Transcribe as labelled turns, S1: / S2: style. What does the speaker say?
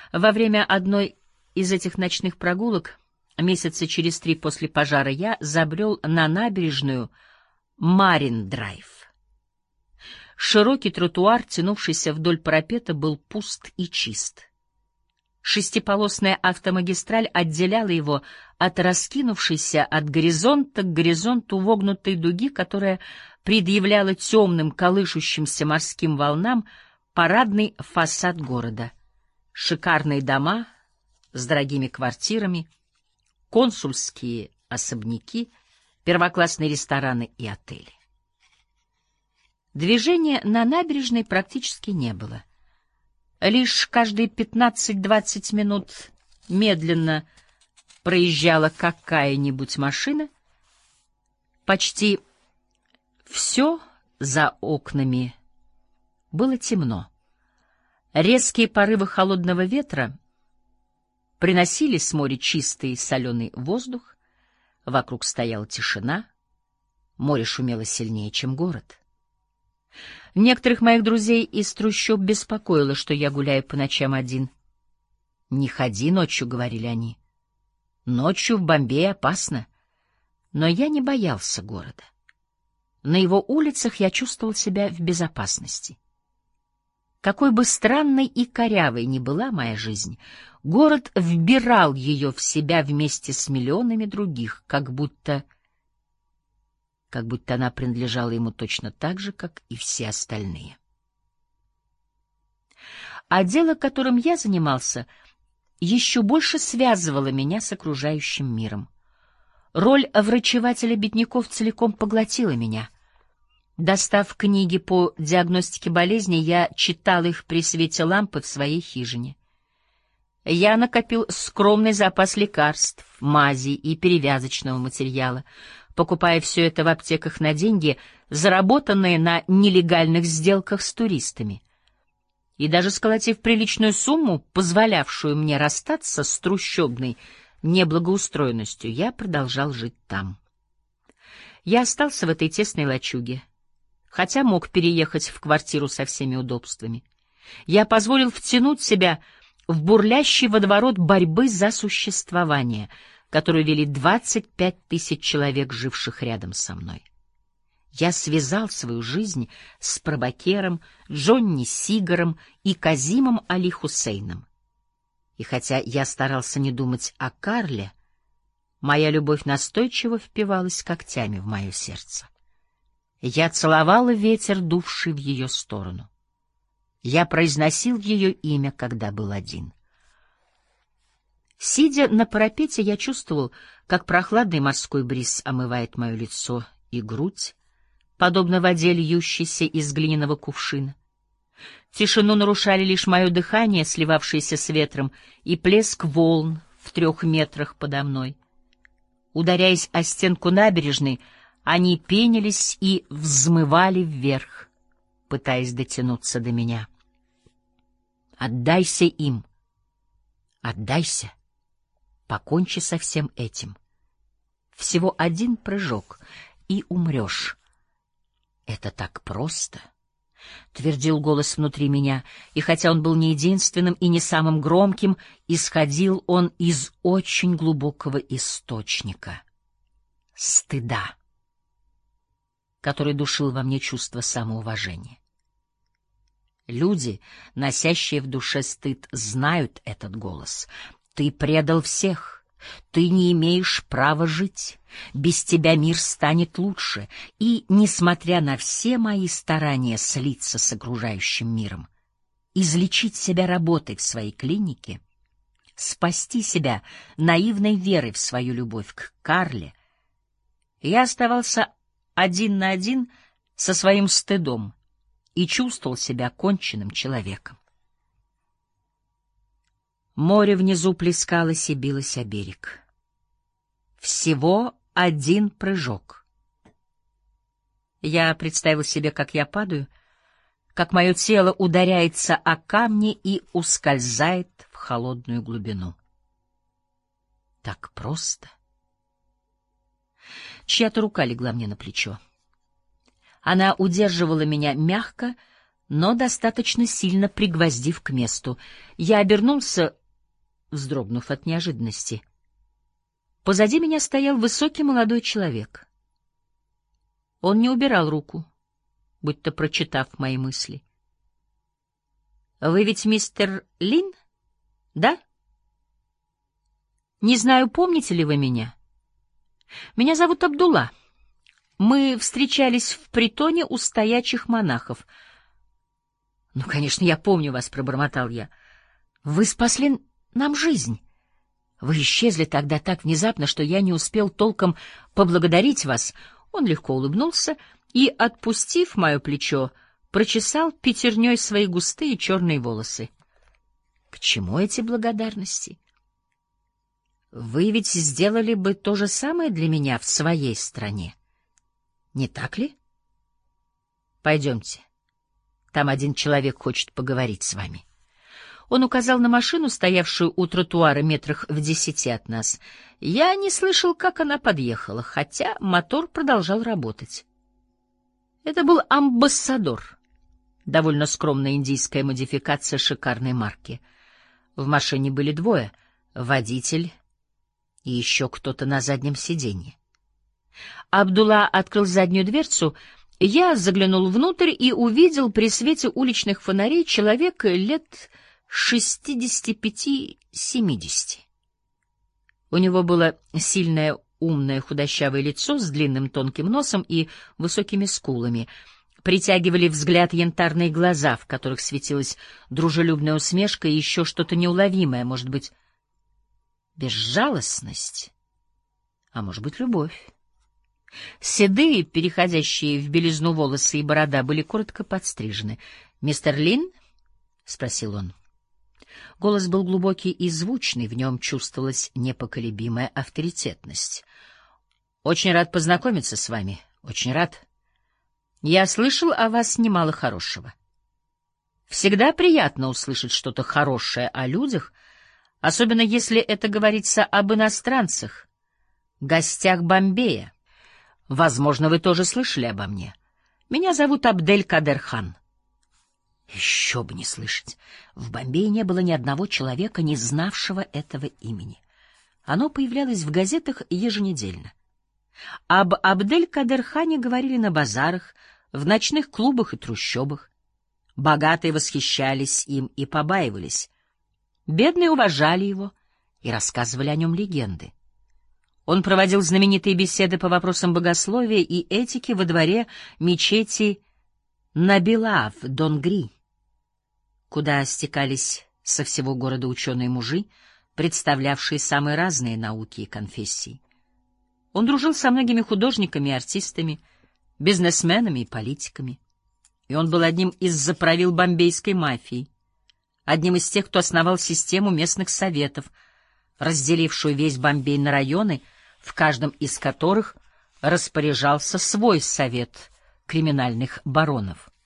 S1: Во время одной из этих ночных прогулок, месяца через 3 после пожара, я забрел на набережную Марин-драйв. Широкий тротуар, тянувшийся вдоль парапета, был пуст и чист. Шестиполосная автомагистраль отделяла его от раскинувшейся от горизонта к горизонту вогнутой дуги, которая предъявляла темным колышущимся морским волнам парадный фасад города. Шикарные дома с дорогими квартирами, консульские особняки, первоклассные рестораны и отели. Движения на набережной практически не было. Лишь каждые 15-20 минут медленно проезжала какая-нибудь машина. Почти все за окнами было темно. Резкие порывы холодного ветра приносили с моря чистый соленый воздух. Вокруг стояла тишина. Море шумело сильнее, чем город. Некоторых моих друзей из трущоб беспокоило, что я гуляю по ночам один. «Не ходи ночью», — говорили они. «Ночью в Бомбее опасно». Но я не боялся города. На его улицах я чувствовал себя в безопасности. Какой бы странной и корявой ни была моя жизнь, город вбирал ее в себя вместе с миллионами других, как будто она принадлежала ему точно так же, как и все остальные. А дело, которым я занимался, еще больше связывало меня с окружающим миром. Роль врачевателя бедняков целиком поглотила меня. Достав книги по диагностике болезней, я читал их при свете лампы в своей хижине. Я накопил скромный запас лекарств, мазей и перевязочного материала, покупая все это в аптеках на деньги, заработанные на нелегальных сделках с туристами. И даже сколотив приличную сумму, позволявшую мне расстаться с трущобной неблагоустроенностью, я продолжал жить там. Я остался в этой тесной лачуге, хотя мог переехать в квартиру со всеми удобствами. Я позволил втянуть себя в бурлящий водоворот борьбы за существование, которую вели 25 тысяч человек, живших рядом со мной. Я связал свою жизнь с Прабакером, Джонни Сигаром и Казимом Али Хусейном. И хотя я старался не думать о Карле, моя любовь настойчиво впивалась когтями в мое сердце. Я целовала ветер, дувший в ее сторону. Я произносил ее имя, когда был один. Сидя на парапете, я чувствовал, как прохладный морской бриз омывает мое лицо и грудь, подобно воде, льющейся из глиняного кувшина. Тишину нарушали лишь мое дыхание, сливавшееся с ветром, и плеск волн в 3 метрах подо мной. Ударяясь о стенку набережной, они пенились и взмывали вверх, пытаясь дотянуться до меня. Отдайся им. Отдайся. Покончи со всем этим. Всего 1 прыжок, и умрешь. Это так просто, — твердил голос внутри меня, и хотя он был не единственным и не самым громким, исходил он из очень глубокого источника — стыда, который душил во мне чувство самоуважения. Люди, носящие в душе стыд, знают этот голос. Ты предал всех. Ты не имеешь права жить. Без тебя мир станет лучше. И, несмотря на все мои старания слиться с окружающим миром, излечить себя работой в своей клинике, спасти себя наивной верой в свою любовь к Карле, я оставался один на один со своим стыдом и чувствовал себя конченным человеком. Море внизу плескалось и билось о берег. Всего 1 прыжок. Я представил себе, как я падаю, как мое тело ударяется о камни и ускользает в холодную глубину. Так просто. Чья-то рука легла мне на плечо. Она удерживала меня мягко, но достаточно сильно пригвоздив к месту. Я обернулся вздрогнув от неожиданности. Позади меня стоял высокий молодой человек. Он не убирал руку, будто прочитав мои мысли. — Вы ведь мистер Лин, да? Не знаю, помните ли вы меня? Меня зовут Абдулла. Мы встречались в притоне у стоячих монахов. — Ну, конечно, я помню вас, — пробормотал я. — Вы спасли нам жизнь. Вы исчезли тогда так внезапно, что я не успел толком поблагодарить вас. Он легко улыбнулся и, отпустив мое плечо, прочесал пятерней свои густые черные волосы. — К чему эти благодарности? Вы ведь сделали бы то же самое для меня в своей стране. Не так ли? Пойдемте. Там один человек хочет поговорить с вами. Он указал на машину, стоявшую у тротуара метрах в 10 от нас. Я не слышал, как она подъехала, хотя мотор продолжал работать. Это был амбассадор, довольно скромная индийская модификация шикарной марки. В машине были двое — водитель и еще кто-то на заднем сиденье. Абдулла открыл заднюю дверцу. Я заглянул внутрь и увидел при свете уличных фонарей человека лет 65-70. У него было сильное, умное, худощавое лицо с длинным тонким носом и высокими скулами. Притягивали взгляд янтарные глаза, в которых светилась дружелюбная усмешка и еще что-то неуловимое, может быть, безжалостность, а может быть, любовь. Седые, переходящие в белизну волосы и борода, были коротко подстрижены. — Мистер Лин? — спросил он. Голос был глубокий и звучный, в нем чувствовалась непоколебимая авторитетность. — Очень рад познакомиться с вами, очень рад. Я слышал о вас немало хорошего. Всегда приятно услышать что-то хорошее о людях, особенно если это говорится об иностранцах, гостях Бомбея. Возможно, вы тоже слышали обо мне. Меня зовут Абдель-Кадер Хан. Еще бы не слышать. В Бомбее не было ни одного человека, не знавшего этого имени. Оно появлялось в газетах еженедельно. Об Абдель-Кадер Хане говорили на базарах, в ночных клубах и трущобах. Богатые восхищались им и побаивались. Бедные уважали его и рассказывали о нем легенды. Он проводил знаменитые беседы по вопросам богословия и этики во дворе мечети Набила в Донгри, куда стекались со всего города ученые-мужи, представлявшие самые разные науки и конфессии. Он дружил со многими художниками и артистами, бизнесменами и политиками. И он был одним из заправил бомбейской мафии, одним из тех, кто основал систему местных советов, разделившую весь Бомбей на районы, в каждом из которых распоряжался свой совет криминальных баронов.